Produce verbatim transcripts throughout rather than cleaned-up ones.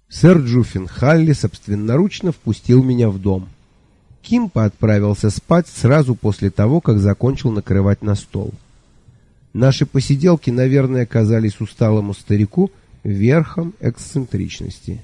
Сэр Джуффин Халли собственноручно впустил меня в дом. Кимпа отправился спать сразу после того, как закончил накрывать на стол. Наши посиделки, наверное, казались усталому старику верхом эксцентричности.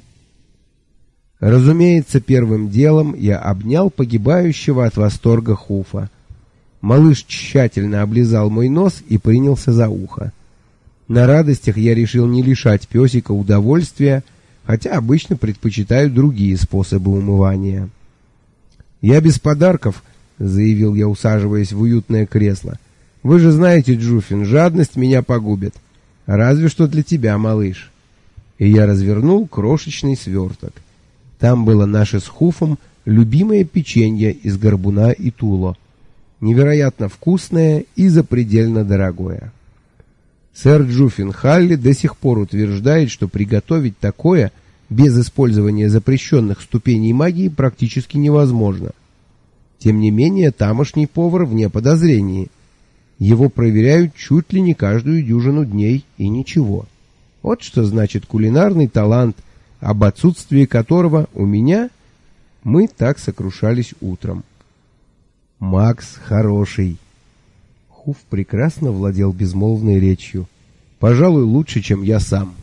Разумеется, первым делом я обнял погибающего от восторга Хуфа. Малыш тщательно облизал мой нос и принялся за ухо. На радостях я решил не лишать песика удовольствия, хотя обычно предпочитаю другие способы умывания. «Я без подарков», — заявил я, усаживаясь в уютное кресло. «Вы же знаете, Джуффин, жадность меня погубит. Разве что для тебя, малыш». И я развернул крошечный сверток. Там было наше с Хуфом любимое печенье из горбуна и туло. Невероятно вкусное и запредельно дорогое. Сэр Джуффин Халли до сих пор утверждает, что приготовить такое без использования запрещенных ступеней магии практически невозможно. Тем не менее, тамошний повар вне подозрений. Его проверяют чуть ли не каждую дюжину дней, и ничего. Вот что значит кулинарный талант, об отсутствии которого у меня мы так сокрушались утром. Макс хороший. Хуф прекрасно владел безмолвной речью. Пожалуй, лучше, чем я сам.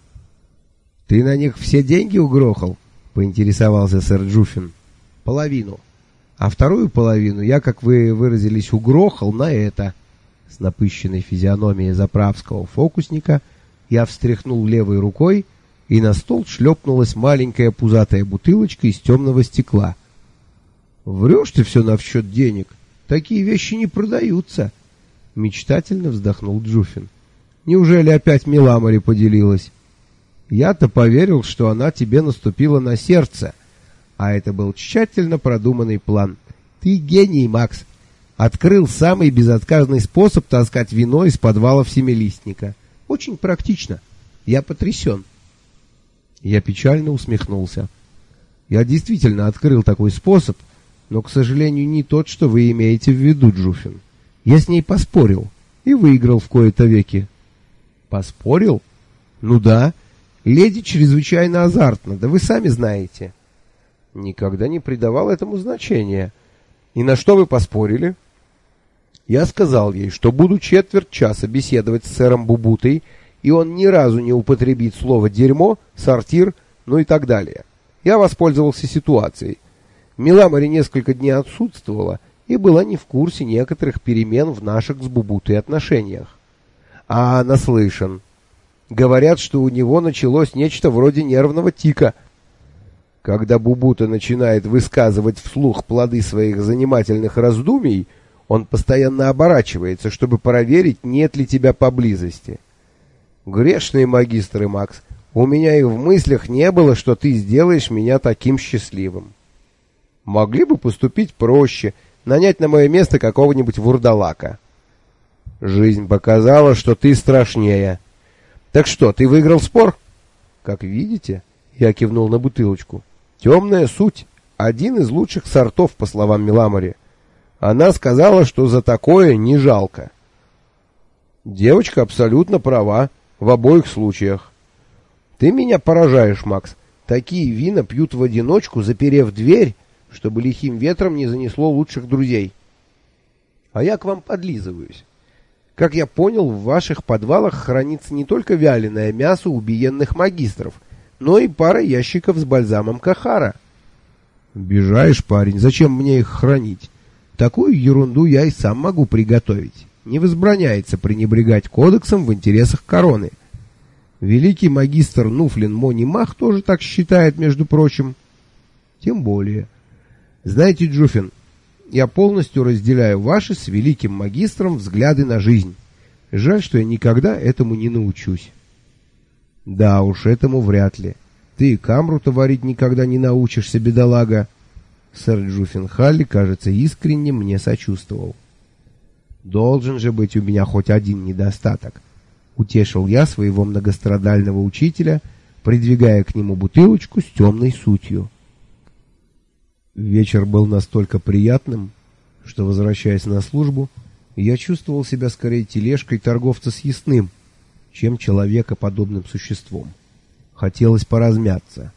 «Ты на них все деньги угрохал?» — поинтересовался сэр Джуффин. «Половину. А вторую половину я, как вы выразились, угрохал на это». С напыщенной физиономией заправского фокусника я встряхнул левой рукой, и на стол шлепнулась маленькая пузатая бутылочка из темного стекла. «Врешь ты все насчет денег. Такие вещи не продаются», — мечтательно вздохнул Джуффин. «Неужели опять Миламори поделилась? Я-то поверил, что она тебе наступила на сердце, а это был тщательно продуманный план. Ты гений, Макс. Открыл самый безотказный способ таскать вино из подвалов Семилистника. Очень практично. Я потрясен». Я печально усмехнулся. «Я действительно открыл такой способ, но, к сожалению, не тот, что вы имеете в виду, Джуффин. Я с ней поспорил и выиграл в кои-то веки». «Поспорил? Ну да. Леди чрезвычайно азартна, да вы сами знаете». «Никогда не придавал этому значения. И на что вы поспорили?» «Я сказал ей, что буду четверть часа беседовать с сэром Бубутой, и он ни разу не употребит слово «дерьмо», «сортир», ну и так далее. Я воспользовался ситуацией. Миламори несколько дней отсутствовала и была не в курсе некоторых перемен в наших с Бубутой отношениях. А наслышан. Говорят, что у него началось нечто вроде нервного тика. Когда Бубута начинает высказывать вслух плоды своих занимательных раздумий, он постоянно оборачивается, чтобы проверить, нет ли тебя поблизости. Грешные магистры, Макс, у меня и в мыслях не было, что ты сделаешь меня таким счастливым. Могли бы поступить проще, нанять на мое место какого-нибудь вурдалака. Жизнь показала, что ты страшнее. Так что, ты выиграл спор? Как видите, я кивнул на бутылочку. Темная суть. Один из лучших сортов, по словам Миламори. Она сказала, что за такое не жалко. Девочка абсолютно права в обоих случаях. Ты меня поражаешь, Макс. Такие вина пьют в одиночку, заперев дверь, чтобы лихим ветром не занесло лучших друзей. А я к вам подлизываюсь. Как я понял, в ваших подвалах хранится не только вяленое мясо убиенных магистров, но и пара ящиков с бальзамом Кахара. Обижаешь, парень, зачем мне их хранить? Такую ерунду я и сам могу приготовить. Не возбраняется пренебрегать кодексом в интересах короны. Великий магистр Нуфлин Монимах тоже так считает, между прочим. Тем более. Знаете, Джуффин, я полностью разделяю ваши с великим магистром взгляды на жизнь. Жаль, что я никогда этому не научусь. Да уж, этому вряд ли. Ты и камру-то варить никогда не научишься, бедолага. Сэр Джуффин Халли, кажется, искренне мне сочувствовал. Должен же быть у меня хоть один недостаток. Утешил я своего многострадального учителя, придвигая к нему бутылочку с темной сутью. Вечер был настолько приятным, что, возвращаясь на службу, я чувствовал себя скорее тележкой торговца съестным, чем человекоподобным существом. Хотелось поразмяться.